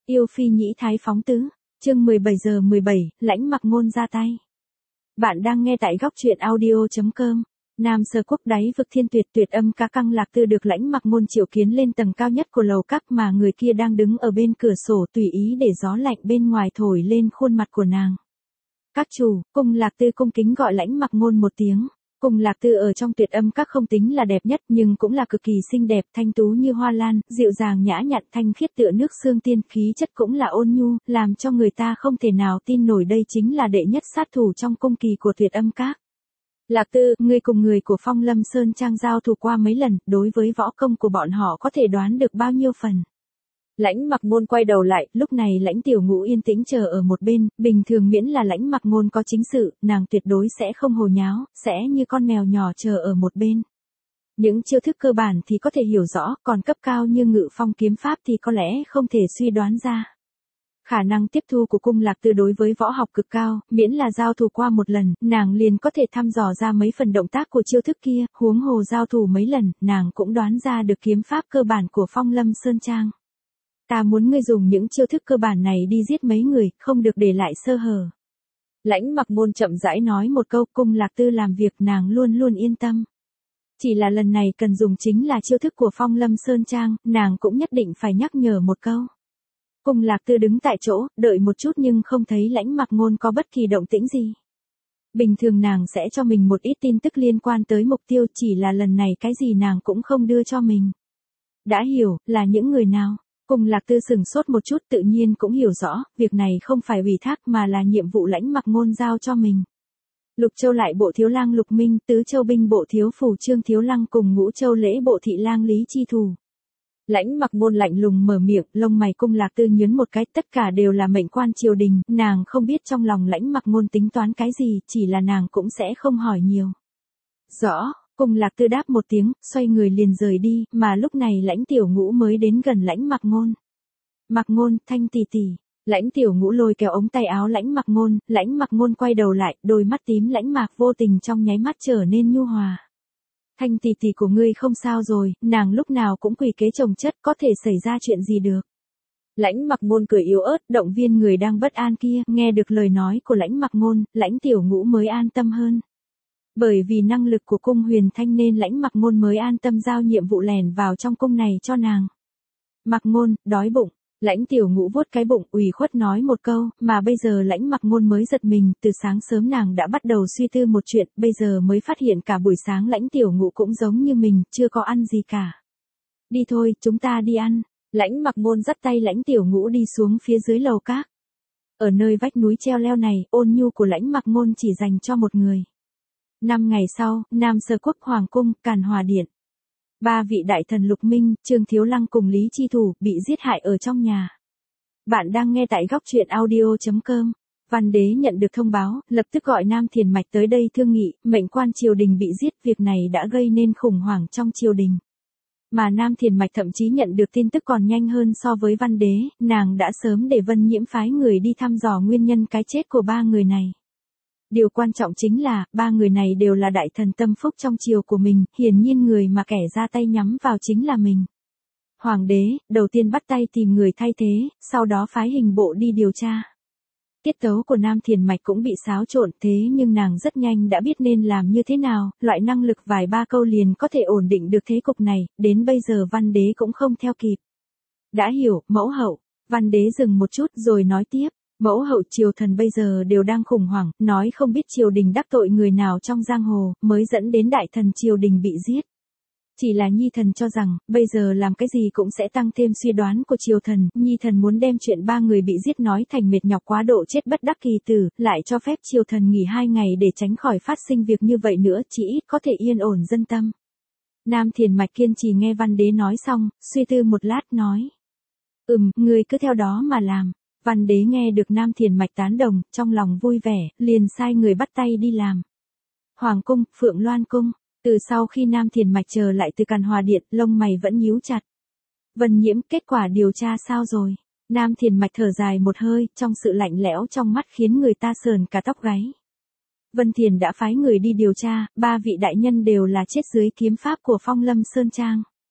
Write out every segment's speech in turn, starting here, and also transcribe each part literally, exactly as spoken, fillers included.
Yêu phi nhĩ thái phóng tứ, chương mười bảy giờ mười bảy, Lãnh Mặc Ngôn ra tay. Bạn đang nghe tại góc truyện audio chấm com. Nam Sơ Quốc đáy vực thiên tuyệt tuyệt âm ca căng Lạc Tư được Lãnh Mặc Ngôn triệu kiến lên tầng cao nhất của lầu các mà người kia đang đứng ở bên cửa sổ tùy ý để gió lạnh bên ngoài thổi lên khuôn mặt của nàng. Các chủ, cung Lạc Tư cung kính gọi Lãnh Mặc Ngôn một tiếng. Cung Lạc Tư ở trong tuyệt âm các không tính là đẹp nhất nhưng cũng là cực kỳ xinh đẹp, thanh tú như hoa lan, dịu dàng nhã nhặn thanh khiết tựa nước xương tiên, khí chất cũng là ôn nhu, làm cho người ta không thể nào tin nổi đây chính là đệ nhất sát thủ trong cung kỳ của tuyệt âm các. Lạc Tư, ngươi cùng người của Phong Lâm Sơn Trang giao thủ qua mấy lần, đối với võ công của bọn họ có thể đoán được bao nhiêu phần. Lãnh Mặc Ngôn quay đầu lại, lúc này Lãnh Tiểu Ngũ yên tĩnh chờ ở một bên, bình thường miễn là Lãnh Mặc Ngôn có chính sự, nàng tuyệt đối sẽ không hồ nháo, sẽ như con mèo nhỏ chờ ở một bên. Những chiêu thức cơ bản thì có thể hiểu rõ, còn cấp cao như Ngự Phong kiếm pháp thì có lẽ không thể suy đoán ra. Khả năng tiếp thu của cung Lạc Tư đối với võ học cực cao, miễn là giao thủ qua một lần, nàng liền có thể thăm dò ra mấy phần động tác của chiêu thức kia, huống hồ giao thủ mấy lần, nàng cũng đoán ra được kiếm pháp cơ bản của Phong Lâm Sơn Trang. Ta muốn ngươi dùng những chiêu thức cơ bản này đi giết mấy người, không được để lại sơ hở. Lãnh Mặc Ngôn chậm rãi nói một câu, cung Lạc Tư làm việc nàng luôn luôn yên tâm. Chỉ là lần này cần dùng chính là chiêu thức của Phong Lâm Sơn Trang, nàng cũng nhất định phải nhắc nhở một câu. Cung Lạc Tư đứng tại chỗ, đợi một chút nhưng không thấy Lãnh Mặc Ngôn có bất kỳ động tĩnh gì. Bình thường nàng sẽ cho mình một ít tin tức liên quan tới mục tiêu, chỉ là lần này cái gì nàng cũng không đưa cho mình. Đã hiểu, là những người nào? Cung Lạc Tư sừng sốt một chút, tự nhiên cũng hiểu rõ, việc này không phải ủy thác mà là nhiệm vụ Lãnh Mặc Ngôn giao cho mình. Lục Châu lại bộ thiếu lang Lục Minh, Tứ Châu binh bộ thiếu phủ Trương Thiếu Lăng cùng Ngũ Châu lễ bộ thị lang Lý Chi Thủ. Lãnh Mặc Ngôn lạnh lùng mở miệng, lông mày cung Lạc Tư nhướng một cái, tất cả đều là mệnh quan triều đình, nàng không biết trong lòng Lãnh Mặc Ngôn tính toán cái gì, chỉ là nàng cũng sẽ không hỏi nhiều. Rõ. Cung Lạc Tư đáp một tiếng, xoay người liền rời đi, mà lúc này Lãnh Tiểu Ngũ mới đến gần Lãnh Mặc Ngôn. Mặc Ngôn, Thanh tỷ tỷ. Lãnh Tiểu Ngũ lôi kéo ống tay áo Lãnh Mặc Ngôn, Lãnh Mặc Ngôn quay đầu lại, đôi mắt tím lãnh mạc vô tình trong nháy mắt trở nên nhu hòa. Thanh tỷ tỷ của ngươi không sao rồi, nàng lúc nào cũng quỷ kế chồng chất, có thể xảy ra chuyện gì được. Lãnh Mặc Ngôn cười yếu ớt, động viên người đang bất an kia, nghe được lời nói của Lãnh Mặc Ngôn, Lãnh Tiểu Ngũ mới an tâm hơn. Bởi vì năng lực của cung Huyền Thanh nên Lãnh Mặc Ngôn mới an tâm giao nhiệm vụ lẻn vào trong cung này cho nàng. Mặc Ngôn, đói bụng. Lãnh Tiểu Ngũ vuốt cái bụng ủy khuất nói một câu, mà bây giờ Lãnh Mặc Ngôn mới giật mình, từ sáng sớm nàng đã bắt đầu suy tư một chuyện, bây giờ mới phát hiện cả buổi sáng Lãnh Tiểu Ngũ cũng giống như mình, chưa có ăn gì cả. Đi thôi, chúng ta đi ăn. Lãnh Mặc Ngôn dắt tay Lãnh Tiểu Ngũ đi xuống phía dưới lầu các. Ở nơi vách núi treo leo này, ôn nhu của Lãnh Mặc Ngôn chỉ dành cho một người. Năm ngày sau, Nam Sơ Quốc Hoàng Cung, Càn Hòa Điện. Ba vị đại thần Lục Minh, Trương Thiếu Lăng cùng Lý Chi Thủ bị giết hại ở trong nhà. Bạn đang nghe tại góc truyện audio chấm com. Văn đế nhận được thông báo, lập tức gọi Nam Thiền Mạch tới đây thương nghị, mệnh quan triều đình bị giết, việc này đã gây nên khủng hoảng trong triều đình. Mà Nam Thiền Mạch thậm chí nhận được tin tức còn nhanh hơn so với Văn đế, nàng đã sớm để Vân Nhiễm phái người đi thăm dò nguyên nhân cái chết của ba người này. Điều quan trọng chính là, ba người này đều là đại thần tâm phúc trong triều của mình, hiển nhiên người mà kẻ ra tay nhắm vào chính là mình. Hoàng đế, đầu tiên bắt tay tìm người thay thế, sau đó phái hình bộ đi điều tra. Tiết tấu của Nam Thiền Mạch cũng bị xáo trộn, thế nhưng nàng rất nhanh đã biết nên làm như thế nào, loại năng lực vài ba câu liền có thể ổn định được thế cục này, đến bây giờ Văn đế cũng không theo kịp. Đã hiểu, mẫu hậu. Văn đế dừng một chút rồi nói tiếp. Mẫu hậu triều thần bây giờ đều đang khủng hoảng, nói không biết triều đình đắc tội người nào trong giang hồ, mới dẫn đến đại thần triều đình bị giết. Chỉ là Nhi thần cho rằng, bây giờ làm cái gì cũng sẽ tăng thêm suy đoán của triều thần, Nhi thần muốn đem chuyện ba người bị giết nói thành mệt nhọc quá độ chết bất đắc kỳ tử, lại cho phép triều thần nghỉ hai ngày để tránh khỏi phát sinh việc như vậy nữa, chỉ ít có thể yên ổn dân tâm. Nam Thiền Mạch kiên trì nghe Văn đế nói xong, suy tư một lát nói. Ừm, người cứ theo đó mà làm. Văn đế nghe được Nam Thiền Mạch tán đồng, trong lòng vui vẻ, liền sai người bắt tay đi làm. Hoàng cung, Phượng Loan cung, từ sau khi Nam Thiền Mạch trở lại từ Càn Hòa Điện, lông mày vẫn nhíu chặt. Vân Nhiễm, kết quả điều tra sao rồi? Nam Thiền Mạch thở dài một hơi, trong sự lạnh lẽo trong mắt khiến người ta sờn cả tóc gáy. Vân Thiền đã phái người đi điều tra, ba vị đại nhân đều là chết dưới kiếm pháp của Phong Lâm Sơn Trang.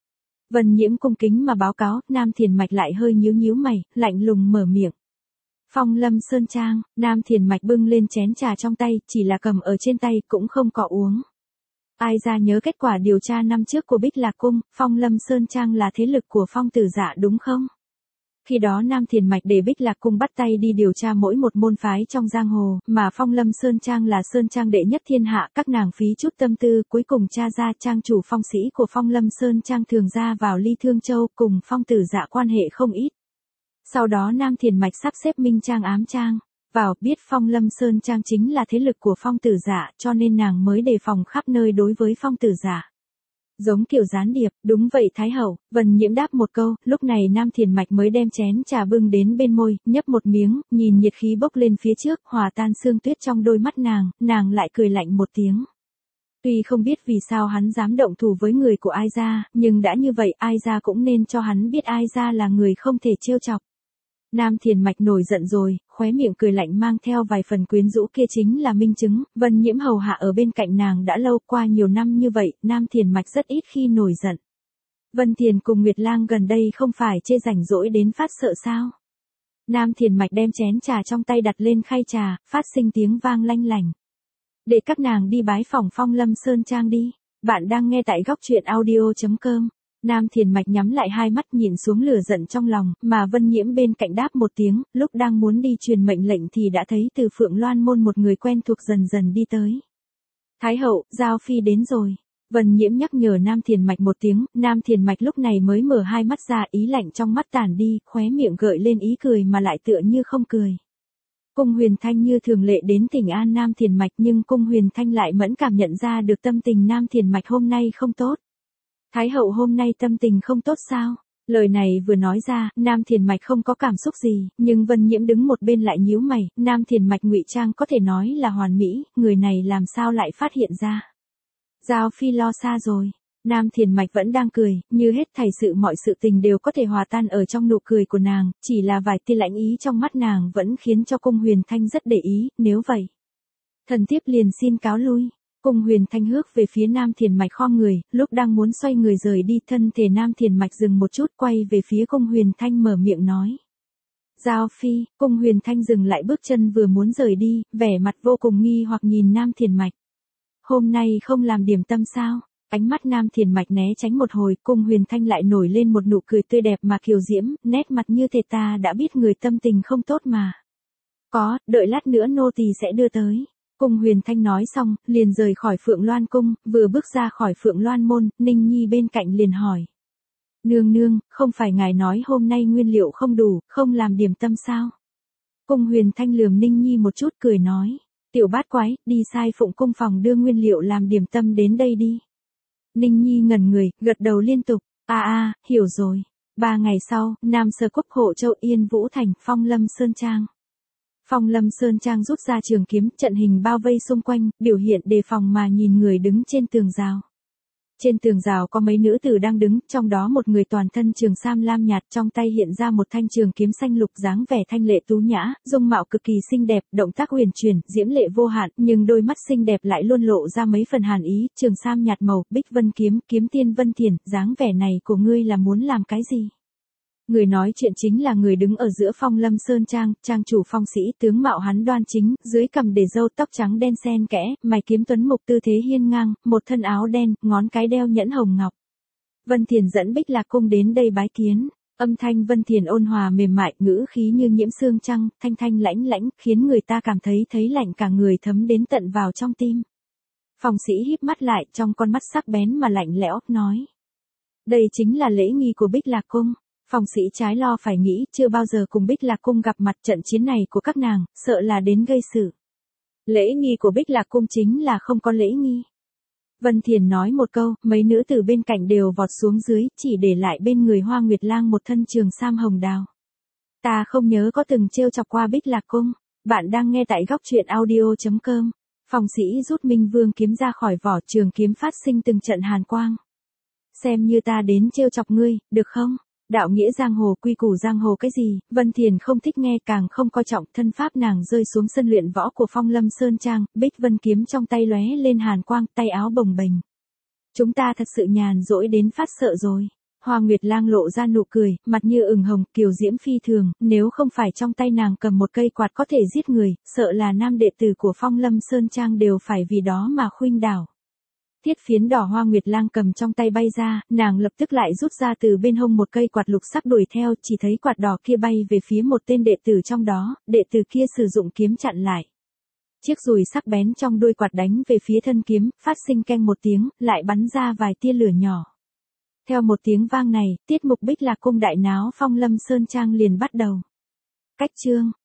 Vân Nhiễm cung kính mà báo cáo, Nam Thiền Mạch lại hơi nhíu nhíu mày, lạnh lùng mở miệng. Phong Lâm Sơn Trang, Nam Thiền Mạch bưng lên chén trà trong tay, chỉ là cầm ở trên tay cũng không có uống. Ai ra nhớ kết quả điều tra năm trước của Bích Lạc Cung, Phong Lâm Sơn Trang là thế lực của Phong Tử Dạ đúng không? Khi đó Nam Thiền Mạch để Bích Lạc Cung bắt tay đi điều tra mỗi một môn phái trong giang hồ, mà Phong Lâm Sơn Trang là Sơn Trang đệ nhất thiên hạ, các nàng phí chút tâm tư, cuối cùng tra ra trang chủ phong sĩ của Phong Lâm Sơn Trang thường ra vào Ly Thương Châu, cùng Phong Tử Dạ quan hệ không ít. Sau đó Nam Thiền Mạch sắp xếp minh trang ám trang vào, biết Phong Lâm Sơn Trang chính là thế lực của Phong Tử Dạ, cho nên nàng mới đề phòng khắp nơi đối với Phong Tử Dạ. Giống kiểu gián điệp, đúng vậy Thái Hậu, Vân Nhiễm đáp một câu, lúc này Nam Thiền Mạch mới đem chén trà bưng đến bên môi, nhấp một miếng, nhìn nhiệt khí bốc lên phía trước, hòa tan sương tuyết trong đôi mắt nàng, nàng lại cười lạnh một tiếng. Tuy không biết vì sao hắn dám động thủ với người của Ai Gia, nhưng đã như vậy Ai Gia cũng nên cho hắn biết Ai Gia là người không thể trêu chọc. Nam Thiền Mạch nổi giận rồi, khóe miệng cười lạnh mang theo vài phần quyến rũ, kia chính là minh chứng, Vân Nhiễm hầu hạ ở bên cạnh nàng đã lâu, qua nhiều năm như vậy, Nam Thiền Mạch rất ít khi nổi giận. Vân Thiền cùng Nguyệt Lang gần đây không phải chê rảnh rỗi đến phát sợ sao? Nam Thiền Mạch đem chén trà trong tay đặt lên khay trà, phát sinh tiếng vang lanh lành. Để các nàng đi bái phỏng Phong Lâm Sơn Trang đi. Bạn đang nghe tại góc truyện audio chấm com. Nam Thiền Mạch nhắm lại hai mắt nhìn xuống lửa giận trong lòng, mà Vân Nhiễm bên cạnh đáp một tiếng, lúc đang muốn đi truyền mệnh lệnh thì đã thấy từ Phượng Loan môn một người quen thuộc dần dần đi tới. Thái Hậu, Giao Phi đến rồi. Vân Nhiễm nhắc nhở Nam Thiền Mạch một tiếng, Nam Thiền Mạch lúc này mới mở hai mắt ra, ý lạnh trong mắt tản đi, khóe miệng gợi lên ý cười mà lại tựa như không cười. Cung Huyền Thanh như thường lệ đến thỉnh an Nam Thiền Mạch, nhưng Cung Huyền Thanh lại mẫn cảm nhận ra được tâm tình Nam Thiền Mạch hôm nay không tốt. Thái Hậu hôm nay tâm tình không tốt sao? Lời này vừa nói ra, Nam Thiền Mạch không có cảm xúc gì, nhưng Vân Nhiễm đứng một bên lại nhíu mày, Nam Thiền Mạch ngụy trang có thể nói là hoàn mỹ, người này làm sao lại phát hiện ra? Giao Phi lo xa rồi. Nam Thiền Mạch vẫn đang cười, như hết thảy sự mọi sự tình đều có thể hòa tan ở trong nụ cười của nàng, chỉ là vài tia lãnh ý trong mắt nàng vẫn khiến cho Cung Huyền Thanh rất để ý, nếu vậy, thần thiếp liền xin cáo lui. Cung Huyền Thanh hước về phía Nam Thiền Mạch khom người, lúc đang muốn xoay người rời đi, thân thể Nam Thiền Mạch dừng một chút, quay về phía Cung Huyền Thanh mở miệng nói. Giao Phi, Cung Huyền Thanh dừng lại bước chân vừa muốn rời đi, vẻ mặt vô cùng nghi hoặc nhìn Nam Thiền Mạch. Hôm nay không làm điểm tâm sao? Ánh mắt Nam Thiền Mạch né tránh một hồi, Cung Huyền Thanh lại nổi lên một nụ cười tươi đẹp mà kiều diễm, nét mặt như thể ta đã biết người tâm tình không tốt mà. Có, đợi lát nữa nô tỳ sẽ đưa tới. Cung Huyền Thanh nói xong, liền rời khỏi Phượng Loan Cung, vừa bước ra khỏi Phượng Loan Môn, Ninh Nhi bên cạnh liền hỏi. Nương nương, không phải ngài nói hôm nay nguyên liệu không đủ, không làm điểm tâm sao? Cung Huyền Thanh lườm Ninh Nhi một chút cười nói. Tiểu bát quái, đi sai Phụng Cung phòng đưa nguyên liệu làm điểm tâm đến đây đi. Ninh Nhi ngẩn người, gật đầu liên tục. A a, hiểu rồi. Ba ngày sau, Nam Sơ Quốc Hộ Châu Yên Vũ Thành, Phong Lâm Sơn Trang. Phong Lâm Sơn Trang rút ra trường kiếm, trận hình bao vây xung quanh, biểu hiện đề phòng mà nhìn người đứng trên tường rào. Trên tường rào có mấy nữ tử đang đứng, trong đó một người toàn thân trường sam lam nhạt, trong tay hiện ra một thanh trường kiếm xanh lục, dáng vẻ thanh lệ tú nhã, dung mạo cực kỳ xinh đẹp, động tác huyền chuyển, diễm lệ vô hạn, nhưng đôi mắt xinh đẹp lại luôn lộ ra mấy phần hàn ý, trường sam nhạt màu, Bích Vân kiếm, kiếm tiên Vân Thiền, dáng vẻ này của ngươi là muốn làm cái gì? Người nói chuyện chính là người đứng ở giữa Phong Lâm Sơn Trang, trang chủ Phong Sĩ, tướng mạo hắn đoan chính, dưới cằm để râu tóc trắng đen xen kẽ, mày kiếm tuấn mục tư thế hiên ngang, một thân áo đen, ngón cái đeo nhẫn hồng ngọc. Vân Thiền dẫn Bích Lạc Cung đến đây bái kiến, âm thanh Vân Thiền ôn hòa mềm mại, ngữ khí như nhiễm sương trăng, thanh thanh lãnh lãnh, khiến người ta cảm thấy thấy lạnh cả người thấm đến tận vào trong tim. Phong Sĩ híp mắt lại, trong con mắt sắc bén mà lạnh lẽo, nói. Đây chính là lễ nghi của Bích Lạc Cung. Phong Sĩ trái lo phải nghĩ, chưa bao giờ cùng Bích Lạc Cung gặp mặt, trận chiến này của các nàng, sợ là đến gây sự. Lễ nghi của Bích Lạc Cung chính là không có lễ nghi. Vân Thiền nói một câu, mấy nữ tử bên cạnh đều vọt xuống dưới, chỉ để lại bên người Hoa Nguyệt Lang một thân trường sam hồng đào. Ta không nhớ có từng trêu chọc qua Bích Lạc Cung. Bạn đang nghe tại góc truyện audio chấm com. Phong Sĩ rút Minh Vương kiếm ra khỏi vỏ, trường kiếm phát sinh từng trận hàn quang. Xem như ta đến trêu chọc ngươi, được không? Đạo nghĩa giang hồ, quy củ giang hồ cái gì, Vân Thiền không thích nghe, càng không coi trọng, thân pháp nàng rơi xuống sân luyện võ của Phong Lâm Sơn Trang, Bích Vân kiếm trong tay lóe lên hàn quang, tay áo bồng bềnh. Chúng ta thật sự nhàn rỗi đến phát sợ rồi. Hoa Nguyệt Lang lộ ra nụ cười, mặt như ửng hồng, kiều diễm phi thường, nếu không phải trong tay nàng cầm một cây quạt có thể giết người, sợ là nam đệ tử của Phong Lâm Sơn Trang đều phải vì đó mà khuynh đảo. Thiết phiến đỏ Hoa Nguyệt Lang cầm trong tay bay ra, nàng lập tức lại rút ra từ bên hông một cây quạt lục sắc đuổi theo, chỉ thấy quạt đỏ kia bay về phía một tên đệ tử trong đó, đệ tử kia sử dụng kiếm chặn lại. Chiếc dùi sắc bén trong đuôi quạt đánh về phía thân kiếm, phát sinh keng một tiếng, lại bắn ra vài tia lửa nhỏ. Theo một tiếng vang này, tiết mục Bích Lạc Cung đại náo Phong Lâm Sơn Trang liền bắt đầu. Cách chương